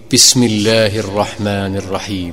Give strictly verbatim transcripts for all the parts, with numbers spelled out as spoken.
بسم الله الرحمن الرحيم.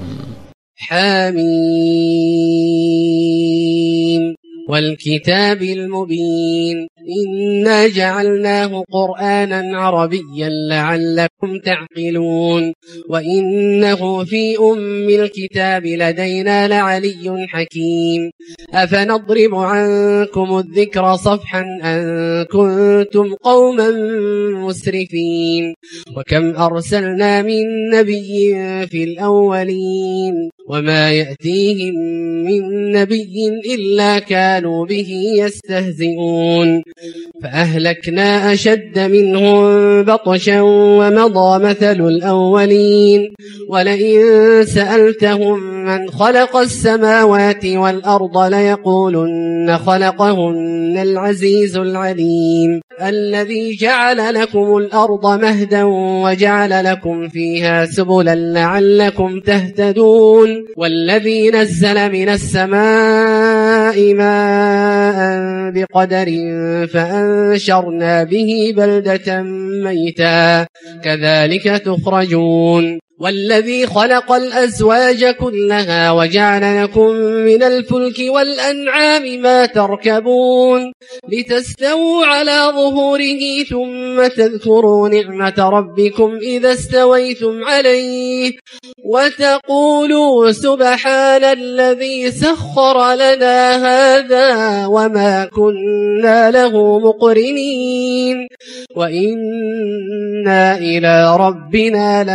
حميم والكتاب المبين إنا جعلناه قرآنا عربيا لعلكم تعقلون وإنه في أم الكتاب لدينا لعلي حكيم أفنضرب عنكم الذكر صفحا أن كنتم قوما مسرفين وكم أرسلنا من نبي في الأولين وما يأتيهم من نبي إلا كانوا به يستهزئون فأهلكنا أشد منهم بطشا ومضى مثل الأولين ولئن سألتهم من خلق السماوات والأرض ليقولن خلقهن العزيز العليم الذي جعل لكم الأرض مهدا وجعل لكم فيها سبلا لعلكم تهتدون والذي نزل من السماء ماء بقدر فأنشرنا به بلدة ميتا كذلك تخرجون والذي خلق الأزواج كلها وجعل لكم من الفلك والأنعام ما تركبون لتستووا على ظهوره ثم تذكروا نعمة ربكم إذا استويتم عليه وتقولوا سبحان الذي سخر لنا هذا وما كنا له مقرنين وإنا إلى ربنا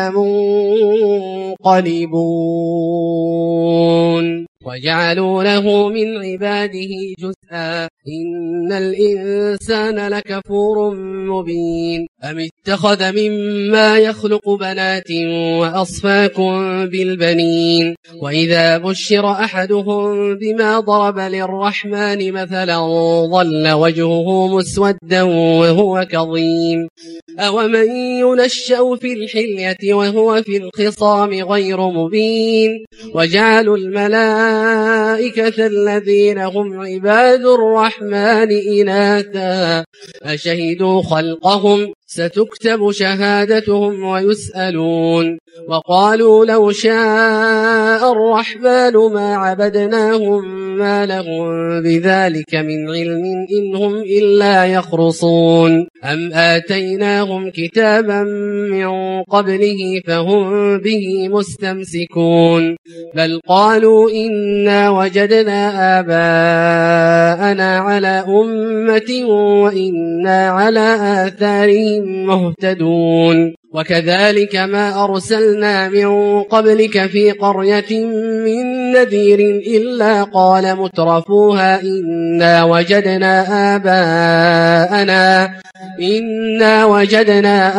لمنقلبون وجعلوا له من عباده جزءا إن الإنسان لكفور مبين أم اتخذ مما يخلق بنات وأصفاكم بالبنين وإذا بشر أحدهم بما ضرب للرحمن مثلا ظل وجهه مسودا وهو كظيم أومن ينشأ في الحلية وهو في الخصام غير مبين وجعلوا الملائكة الذين هم عباد الرحمن إناثا أشهدوا خلقهم ستكتب شهادتهم ويسألون وقالوا لو شاء الرحمن ما عبدناهم ما لهم بذلك من علم إنهم إلا يخرصون أم آتيناهم كتابا من قبله فهم به مستمسكون بل قالوا إنا وجدنا آباءنا على أمة وإنا على آثارهم مهتدون وكذلك ما أرسلنا من قبلك في قرية من نذير إلا قال مترفوها إنا وجدنا آباءنا إنا وجدنا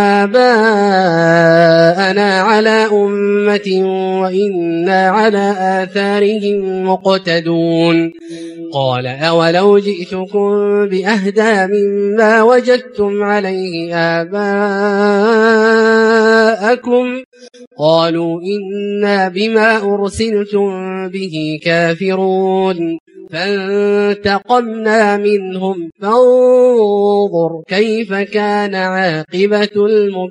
آباءنا على أمة وإنا على آثارهم مقتدون قال أولو جئتكم بأهدى مما وجدتم عليه آباءكم قالوا إنا بما أرسلتم به كافرون فانتقمنا منهم فانظر كيف كان عاقبة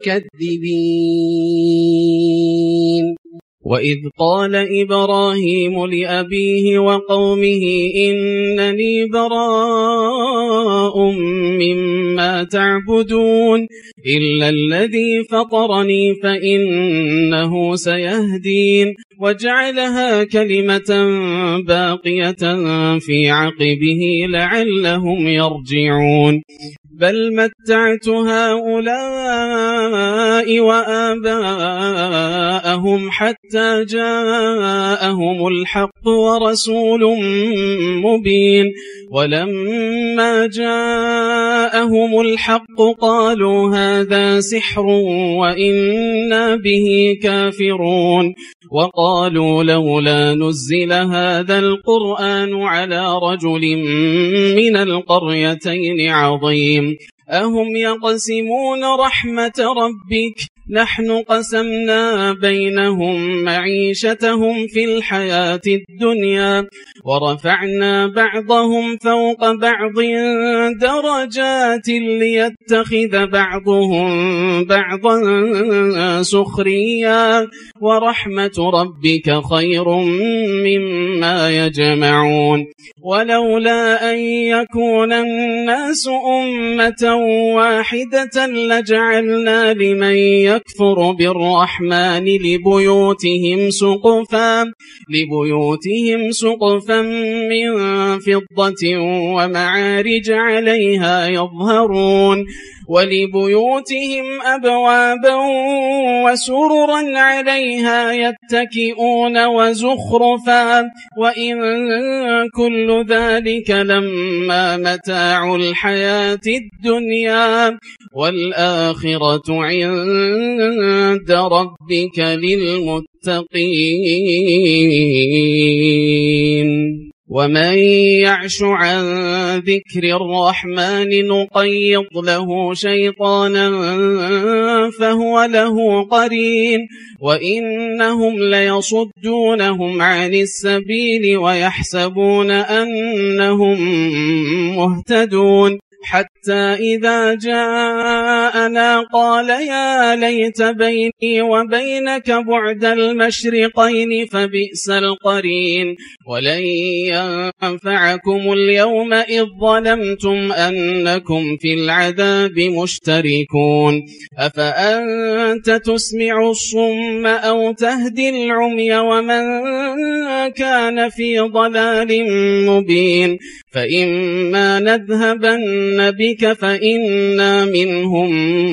المكذبين وإذ قال إبراهيم لأبيه وقومه إنني براء مما تعبدون إلا الذي فطرني فإنه سيهدين وجعلها كلمة باقية في عقبه لعلهم يرجعون بل متعت هؤلاء وآباءهم حتى جاءهم الحق ورسول مبين ولما جاءهم الحق قالوا هذا سحر وإنا به كافرون وقالوا لولا نزل هذا القرآن على رجل من القريتين عظيم أهم يقسمون رحمة ربك نحن قسمنا بينهم معيشتهم في الحياة الدنيا ورفعنا بعضهم فوق بعض درجات ليتخذ بعضهم بعضا سخريا ورحمة ربك خير مما يجمعون ولولا أن يكون الناس أمة واحدة لجعلنا لمن يكفر بالرحمن لبيوتهم سقفا لبيوتهم سقفا من فضة ومعارج عليها يظهرون ولبيوتهم أبوابا وسررا عليها يتكئون وزخرفا وإن كل ذلك لما متاع الحياة الدنيا والآخرة عند ربك للمتقين ومن يعش عن ذكر الرحمن نقيض له شيطانا فهو له قرين وإنهم ليصدونهم عن السبيل ويحسبون أنهم مهتدون حتى إذا جاءنا قال يا ليت بيني وبينك بعد المشرقين فبئس القرين ولن ينفعكم اليوم إذ ظلمتم أنكم في العذاب مشتركون أفأنت تسمع الصم أو تهدي العمي ومن كان في ضلال مبين فإما نذهبن بك فإنا منهم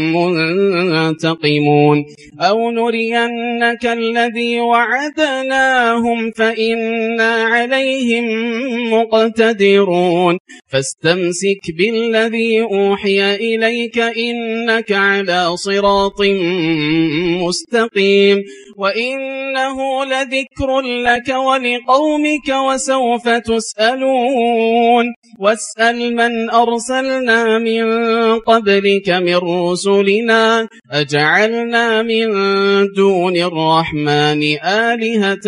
منتقمون أو نرينك الذي وعدناهم فإنا عليهم مقتدرون فاستمسك بالذي أوحي إليك إنك على صراط مستقيم وإنه لذكر لك ولقومك وسوف تسألون واسأل من أرسلنا من قبلك من رسلنا أجعلنا من دون الرحمن آلهة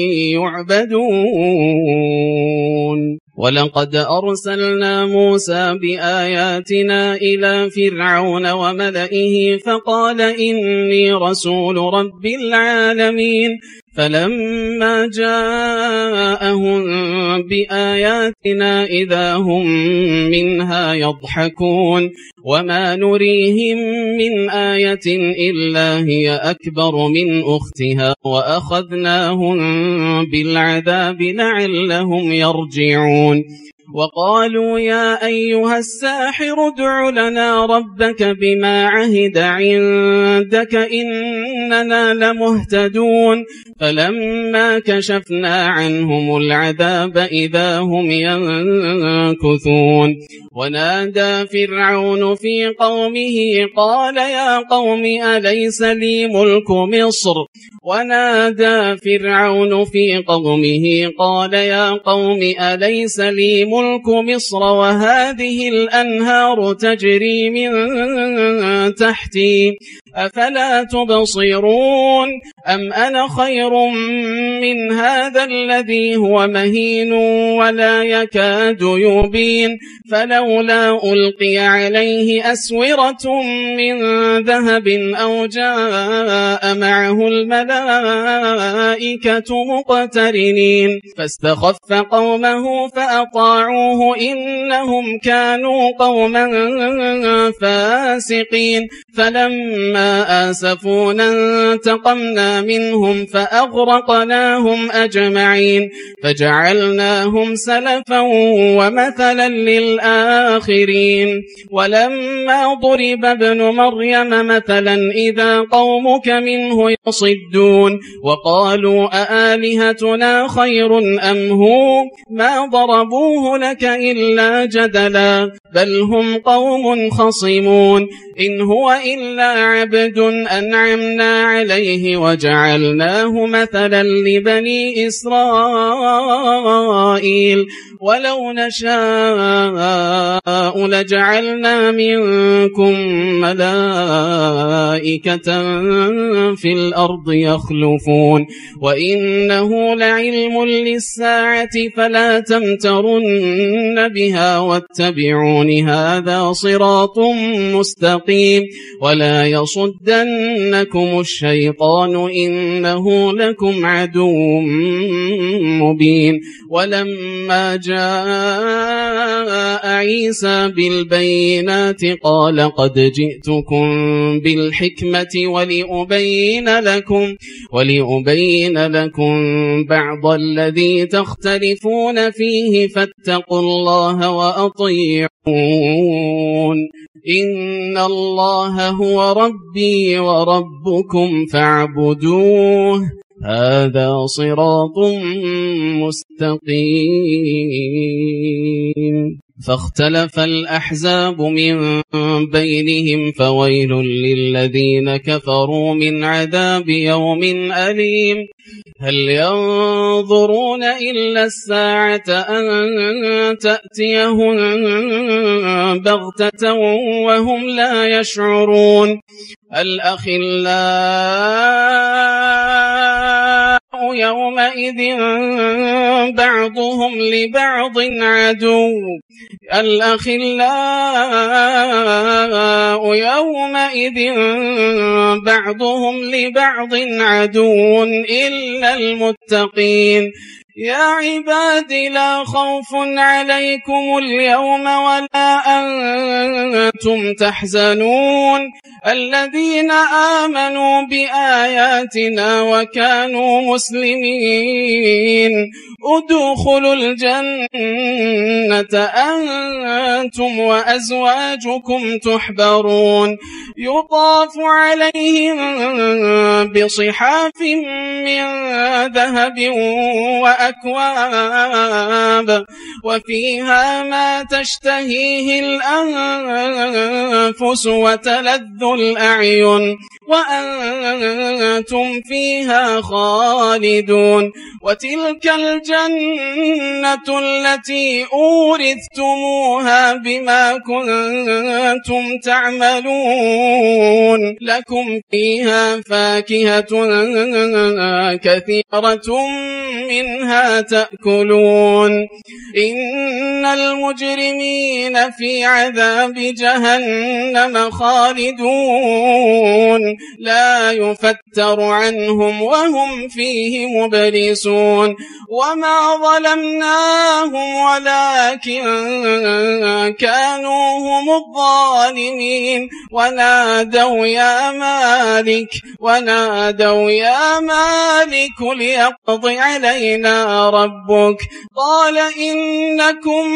يعبدون ولقد أرسلنا موسى بآياتنا إلى فرعون وملئه فقال إني رسول رب العالمين فلما جاءهم بآياتنا إذا هم منها يضحكون وما نريهم من آية إلا هي أكبر من أختها وأخذناهم بالعذاب لعلهم يرجعون وقالوا يا أيها الساحر ادع لنا ربك بما عهد عندك إننا لمهتدون فلما كشفنا عنهم العذاب إذا هم ينكثون ونادى فرعون في قومه قال يا قوم أليس لي ملك مصر ونادى فرعون في قومه قال يا قوم أليس لي ملك مصر وهذه الأنهار تجري من تحتي أفلا تبصرون أم أنا خير من هذا الذي هو مهين ولا يكاد يبين فلولا ألقي عليه أسورة من ذهب أو جاء معه الملائكة مقترنين فاستخف قومه فأطاعوه إنهم كانوا قوما فاسقين فلما آسفونا انتقمنا منهم فأغرقناهم أجمعين فجعلناهم سلفا ومثلا للآخرين ولما ضرب ابن مريم مثلا إذا قومك منه يصدون وقالوا أآلهتنا خير أم هو ما ضربوه لك إلا جدلا بل هم قوم خصمون إن هو إلا عبد أنعمنا عليه وجعلناه مثلا لبني إسرائيل ولو نشاء لجعلنا منكم ملائكة في الأرض يخلفون وإنه لعلم للساعة فلا تمترن بها واتبعون هذا صراط مستقيم ولا يصدنكم الشيطان إنه لكم عدو مبين. ولما جاء عيسى بالبينات قال قد جئتكم بالحكمة ولأبين لكم ولأبين لكم بعض الذي تختلفون فيه فاتقوا الله وأطيعون إن الله هو ربي وربكم فاعبدوه هذا صراط مستقيم. فاختلف الأحزاب من بينهم فويل للذين كفروا من عذاب يوم أليم. هل ينظرون إلا الساعة أن تأتيهم بغتة وهم لا يشعرون. الأخلاء يومئذ بعضهم لبعض عدو الأخلاء يومئذ بعضهم لبعض عدو إلا المتقين. يا عباد لا خوف عليكم اليوم ولا أنتم تحزنون الذين آمنوا بآياتنا وكانوا مسلمين ادخلوا الجنة أنتم وأزواجكم تحبرون يطاف عليهم بصحاف من ذهب وأكواب وفيها ما تشتهيه الأنفس وتلذ الأعين وأنتم فيها خالدون. وتلك الجنة التي أورثتموها بما كنتم تعملون لكم فيها فاكهة كثيرة منها تأكلون. إن المجرمين في عذاب جهنم خالدون لا يفتر عنهم وهم فيه مبلسون. وما ظلمناهم ولكن كانوا هم الظالمين ونادوا يا مالك ونادوا يا مالك ليقض علينا ربك قال إنكم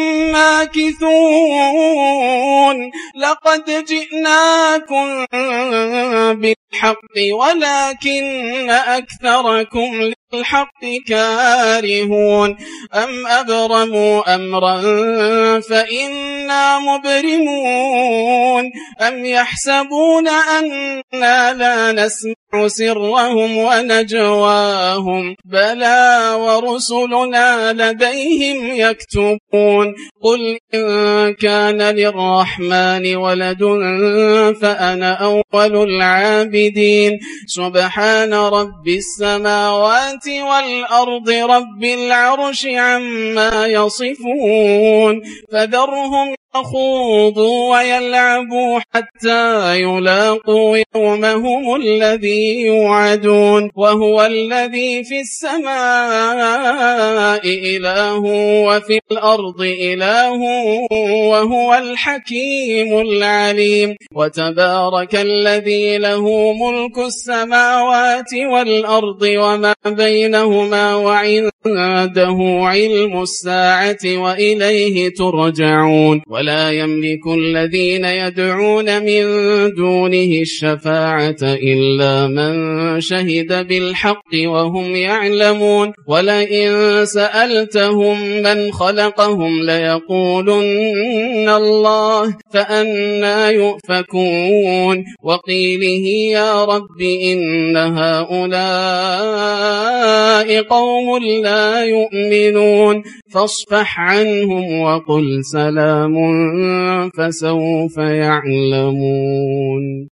ماكثون لقد جئناكم بالحق ولكن أكثركم الحق كارهون. أم أبرموا أمرا فإنا مبرمون أم يحسبون أننا لا نسمع سرهم ونجواهم بلى ورسلنا لديهم يكتبون. قل إن كان للرحمن ولد فأنا أول العابدين سبحان رب السماوات والأرض رب العرش عما يصفون. فذرهم يخوضوا ويلعبوا حتى يلاقوا يومهم الذي يوعدون وهو الذي في السماء إله وفي الأرض إله وهو الحكيم العليم. وتبارك الذي له ملك السماوات والأرض وما بينهما وعنده علم الساعة وإليه ترجعون. ولا يملك الذين يدعون من دونه الشفاعة إلا من شهد بالحق وهم يعلمون. ولئن سألتهم من خلقهم ليقولن الله فأنى يؤفكون. وقيله يا رب إن هؤلاء هؤلاء قوم لا يؤمنون فاصفح عنهم وقل سلام فسوف يعلمون.